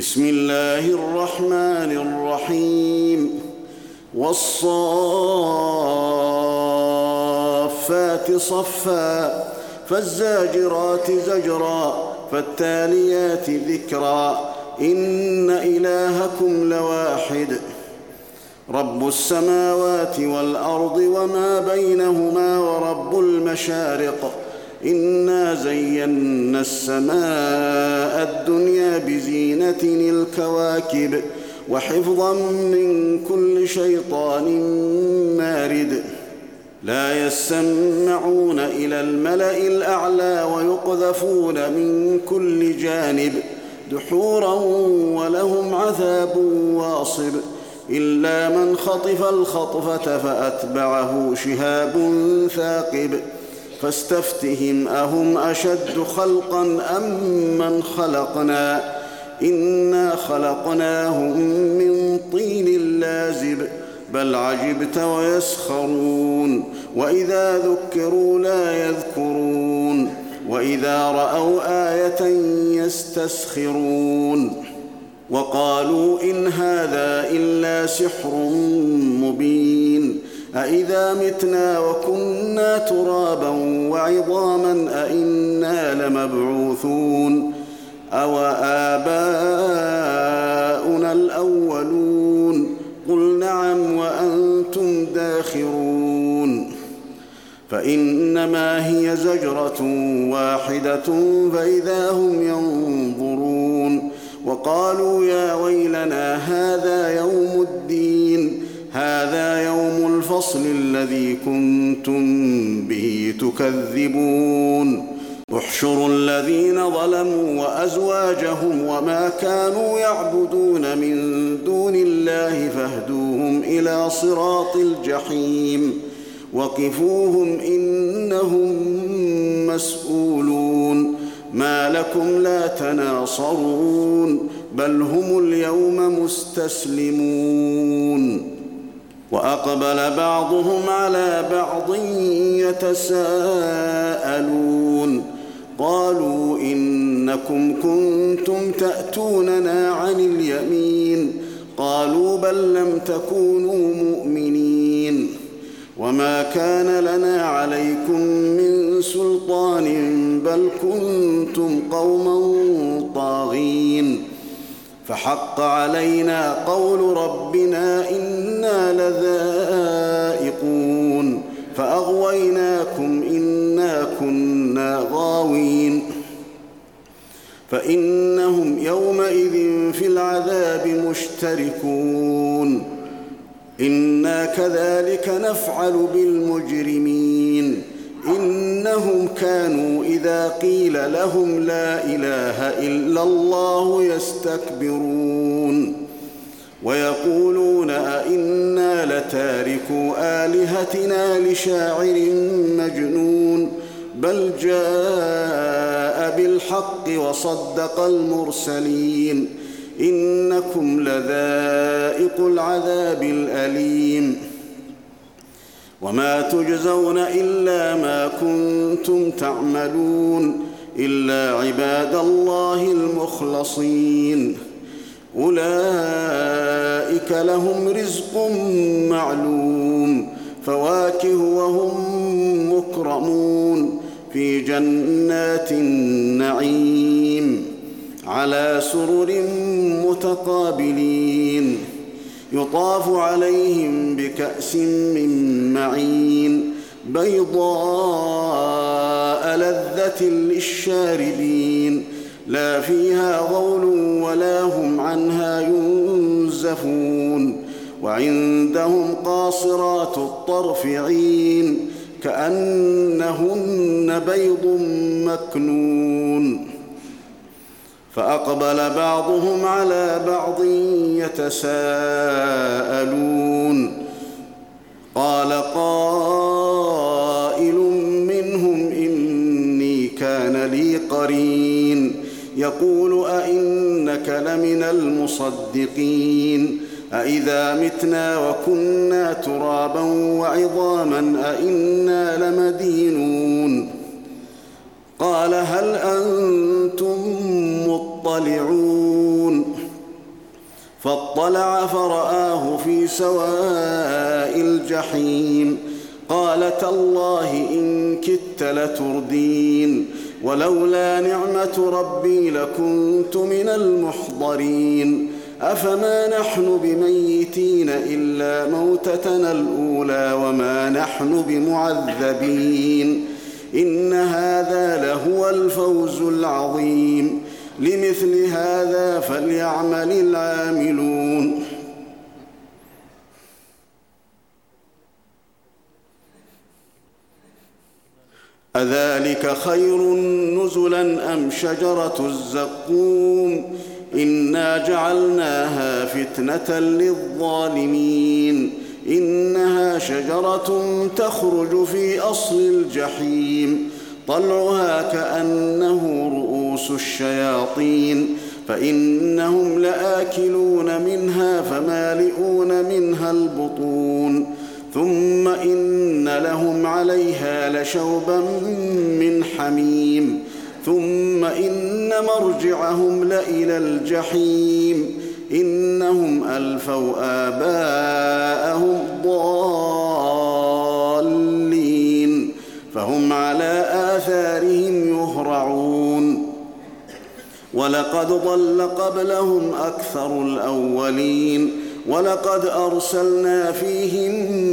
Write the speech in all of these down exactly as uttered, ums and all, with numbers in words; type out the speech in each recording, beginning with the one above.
بسم الله الرحمن الرحيم والصافات صفا فالزاجرات زجرا فالتاليات ذكرا إن إلهكم لواحد رب السماوات والأرض وما بينهما ورب المشارق إنا زينا السماء الدنيا بزينة الكواكب وحفظا من كل شيطان مارد لا يسمعون إلى الملأ الأعلى ويقذفون من كل جانب دحورا ولهم عذاب واصب إلا من خطف الخطفة فأتبعه شهاب ثاقب فاستفتهم أهم أشد خلقا أم من خلقنا إنا خلقناهم من طين لازب بل عجبت ويسخرون وإذا ذكروا لا يذكرون وإذا رأوا آية يستسخرون وقالوا إن هذا إلا سحر مبين أإذا متنا وكنا ترابا وعظاما أإنا لمبعوثون أو آباؤنا الأولون قل نعم وأنتم داخرون فإنما هي زجرة واحدة فإذا هم ينظرون وقالوا يا ويلنا هذا يوم الدين هذا يوم الفصل الذي كنتم به تكذبون احشروا الذين ظلموا وأزواجهم وما كانوا يعبدون من دون الله فاهدوهم إلى صراط الجحيم وقفوهم إنهم مسؤولون ما لكم لا تناصرون بل هم اليوم مستسلمون وأقبل بعضهم على بعض يتساءلون قالوا إنكم كنتم تأتوننا عن اليمين قالوا بل لم تكونوا مؤمنين وما كان لنا عليكم من سلطان بل كنتم قوما طاغين فحق علينا قول ربنا إنا لذائقون فأغويناكم إنا كنا غاوين فإنهم يومئذ في العذاب مشتركون إنا كذلك نفعل بالمجرمين إنهم كانوا إذا قيل لهم لا إله إلا الله يستكبرون ويقولون أئنا لتاركو آلهتنا لشاعر مجنون بل جاء بالحق وصدق المرسلين إنكم لذائق العذاب الأليم وما تجزون إلا ما كنتم تعملون إلا عباد الله المخلصين أولئك لهم رزق معلوم فواكه وهم مكرمون في جنات النعيم على سرر متقابلين يطاف عليهم بكأس من معين بيضاء لذة للشاربين لا فيها غول ولا هم عنها ينزفون وعندهم قاصرات الطرف عين كأنهن بيض مكنون فأقبل بعضهم على بعض يتساءلون قال قائل منهم إني كان لي قرين يقول أئنك لمن المصدقين أئذا متنا وكنا ترابا وعظاما أئنا لمدينون قال هل أنتم مطلعون فاطلع فرآه في سواء الجحيم قال تالله إن كدت لتردين ولولا نعمة ربي لكنت من المحضرين أفما نحن بميتين إلا موتتنا الأولى وما نحن بمعذبين إن هذا لهو الفوز العظيم لمثل هذا فليعمل العاملون أذلك خير نزلا أم شجرة الزقوم إنا جعلناها فتنة للظالمين إنها شجرة تخرج في أصل الجحيم طلعها كأنه رؤوس الشياطين فإنهم لآكلون منها فمالئون منها البطون ثم إن لهم عليها لشوبا من حميم ثم إن مرجعهم لإلى الجحيم إنهم ألفوا آباءهم ضالين فهم على آثارهم يهرعون ولقد ضل قبلهم أكثر الأولين ولقد أرسلنا فيهم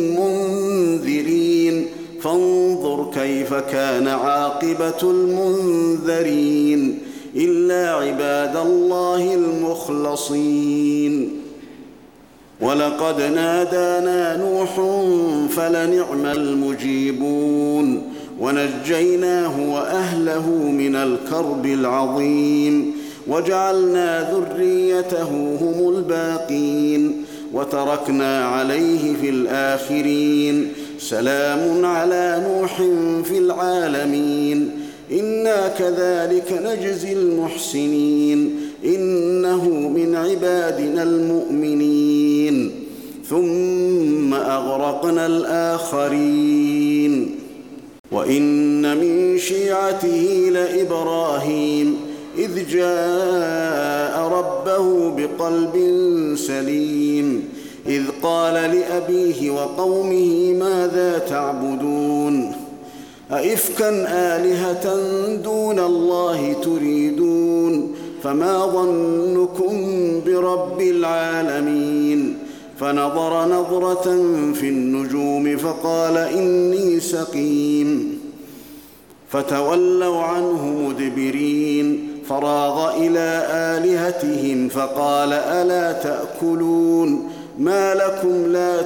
منذرين فانظر كيف كان عاقبة المنذرين إلا عباد الله المخلصين ولقد نادانا نوح فلنعم المجيبون ونجيناه وأهله من الكرب العظيم وجعلنا ذريته هم الباقين وتركنا عليه في الآخرين سلام على نوح في العالمين إنا كذلك نجزي المحسنين إنه من عبادنا المؤمنين ثم أغرقنا الآخرين وإن من شيعته لإبراهيم إذ جاء ربه بقلب سليم إذ قال لأبيه وقومه ماذا تعبدون أئفكا آلهة دون الله تريدون فما ظنكم برب العالمين فنظر نظرة في النجوم فقال إني سقيم فتولوا عنه مدبرين فراغ إلى آلهتهم فقال ألا تأكلون ما لكم لا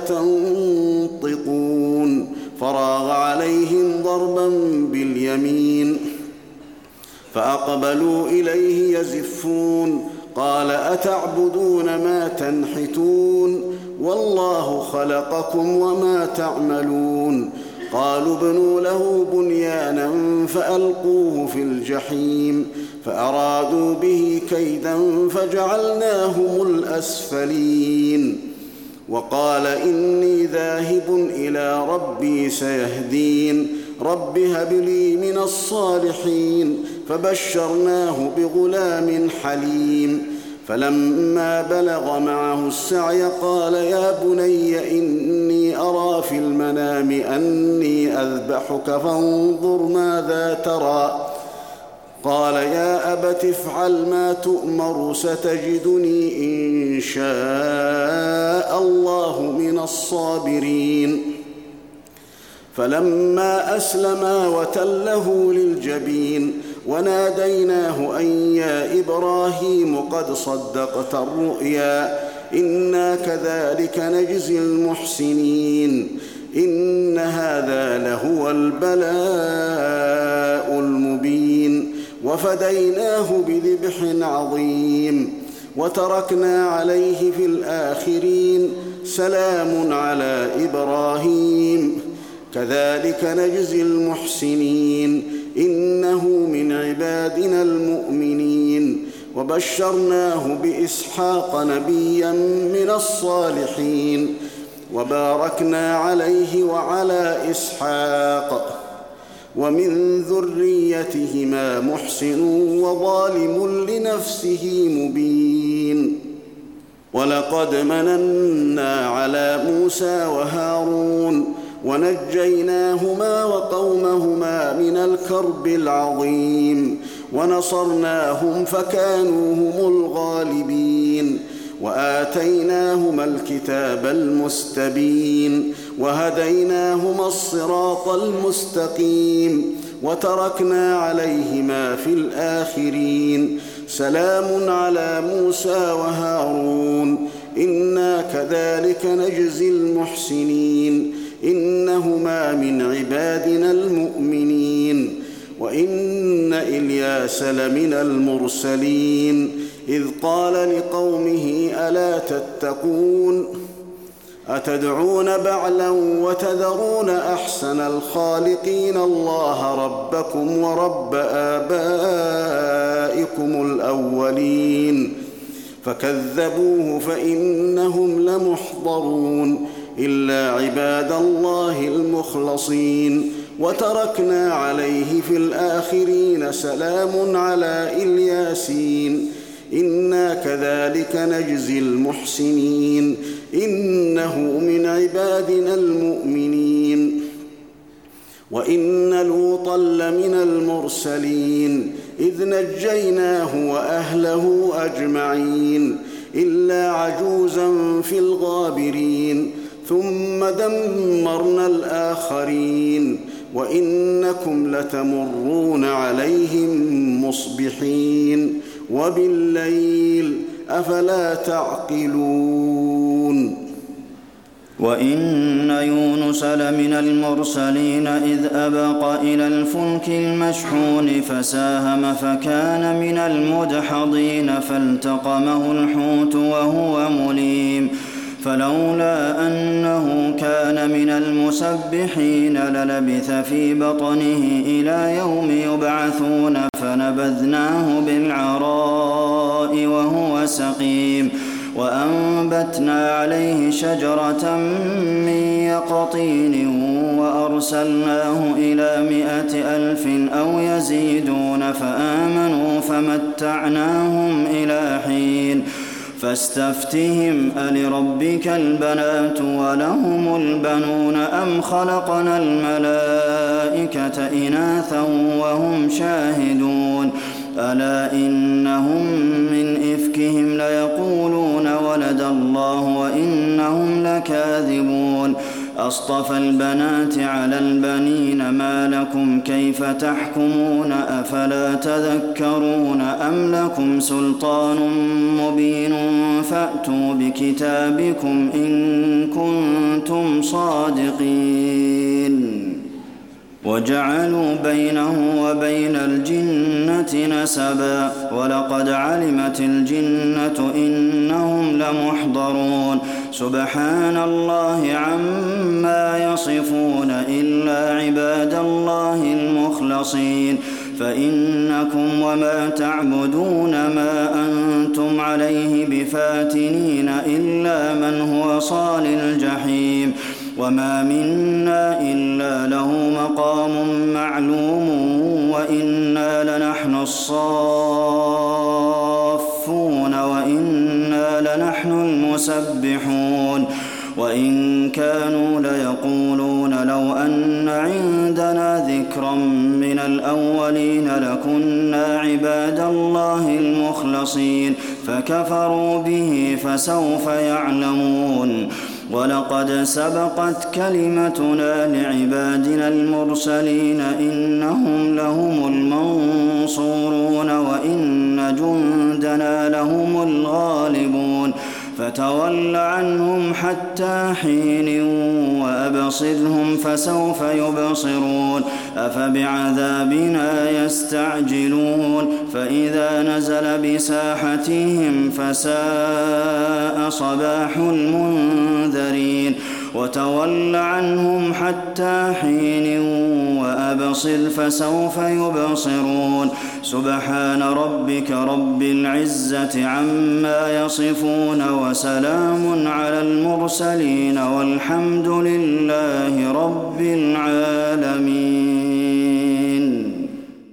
تنطقون فراغ عليهم ضربا باليمين فأقبلوا إليه يزفون قال أتعبدون ما تنحتون والله خلقكم وما تعملون قالوا ابنوا له بنيانا فألقوه في الجحيم فأرادوا به كيدا فجعلناهم الأسفلين وقال إني ذاهب إلى ربي سيهدين رب هب لي من الصالحين فبشرناه بغلام حليم فلما بلغ معه السعي قال يا بني إني أرى في المنام أني أذبحك فانظر ماذا ترى قال يا أبت افعل ما تؤمر ستجدني إن شاء الله من الصابرين فلما أسلما وتله للجبين وناديناه أن يا إبراهيم قد صدقت الرؤيا إنا كذلك نجزي المحسنين إن هذا لهو البلاء المبين وفديناه بذبح عظيم وتركنا عليه في الآخرين سلام على إبراهيم كذلك نجزي المحسنين إنه من عبادنا المؤمنين وبشرناه بإسحاق نبيا من الصالحين وباركنا عليه وعلى إسحاق ومن ذريتهما محسن وظالم لنفسه مبين ولقد مننا على موسى وهارون ونجيناهما وقومهما من الكرب العظيم ونصرناهم فكانوا هم الغالبين وآتيناهما الكتاب المستبين وهديناهما الصراط المستقيم وتركنا عليهما في الآخرين سلام على موسى وهارون إنا كذلك نجزي المحسنين إنهما من عبادنا المؤمنين وإن إلياس لمن المرسلين إذ قال لقومه ألا تتقون أتدعون بعلا وتذرون أحسن الخالقين الله ربكم ورب آبائكم الأولين فكذبوه فإنهم لمحضرون إلا عباد الله المخلصين وتركنا عليه في الآخرين سلام على الياسين إنا كذلك نجزي المحسنين إنه من عبادنا المؤمنين وإن لوطا لمن المرسلين إذ نجيناه وأهله أجمعين إلا عجوزا في الغابرين ثم دمرنا الآخرين وإنكم لتمرون عليهم مصبحين وبالليل أفلا تعقلون وإن يونس لمن المرسلين إذ أبق إلى الفلك المشحون فساهم فكان من المدحضين فالتقمه الحوت وهو مليم فلولا أنه كان من المسبحين للبث في بطنه إلى يوم يبعثون فنبذناه بالعراء وهو سقيم وأنبتنا عليه شجرة من يقطين وأرسلناه إلى مائة ألف أو يزيدون فآمنوا فمتعناهم إلى حين فاستفتهم ألربك البنات ولهم البنون أم خلقنا الملائكة إناثا وهم شاهدون ألا إنهم من إفكهم ليقولون ولد الله وإنهم لكاذبون أصطفى البنات على البنين ما لكم كيف تحكمون أفلا تذكرون أم لكم سلطان مبين فأتوا بكتابكم إن كنتم صادقين وجعلوا بينه وبين الجنة نسبا ولقد علمت الجنة إنهم لمحضرون سبحان الله عما يصفون إلا عباد الله المخلصين فإنكم وما تعبدون ما أنتم عليه بفاتنين إلا من هو صال الجحيم وما منا إلا له مقام معلوم وإنا لنحن الصافون وإنا لنحن المسبحون وإن كانوا ليقولون لو أن عندنا ذكرا من الأولين لكنا عباد الله المخلصين فكفروا به فسوف يعلمون ولقد سبقت كلمتنا لعبادنا المرسلين إنهم لهم المنصورون وإن جندنا لهم الغالبون فتول عنهم حتى حين وأبصرهم فسوف يبصرون أفبعذابنا يستعجلون فإذا نزل بساحتهم فساء صباح المنذرين وتول عنهم حتى حين وأبصر فسوف يبصرون سبحان ربك رب العزة عما يصفون وسلام على المرسلين والحمد لله رب العالمين.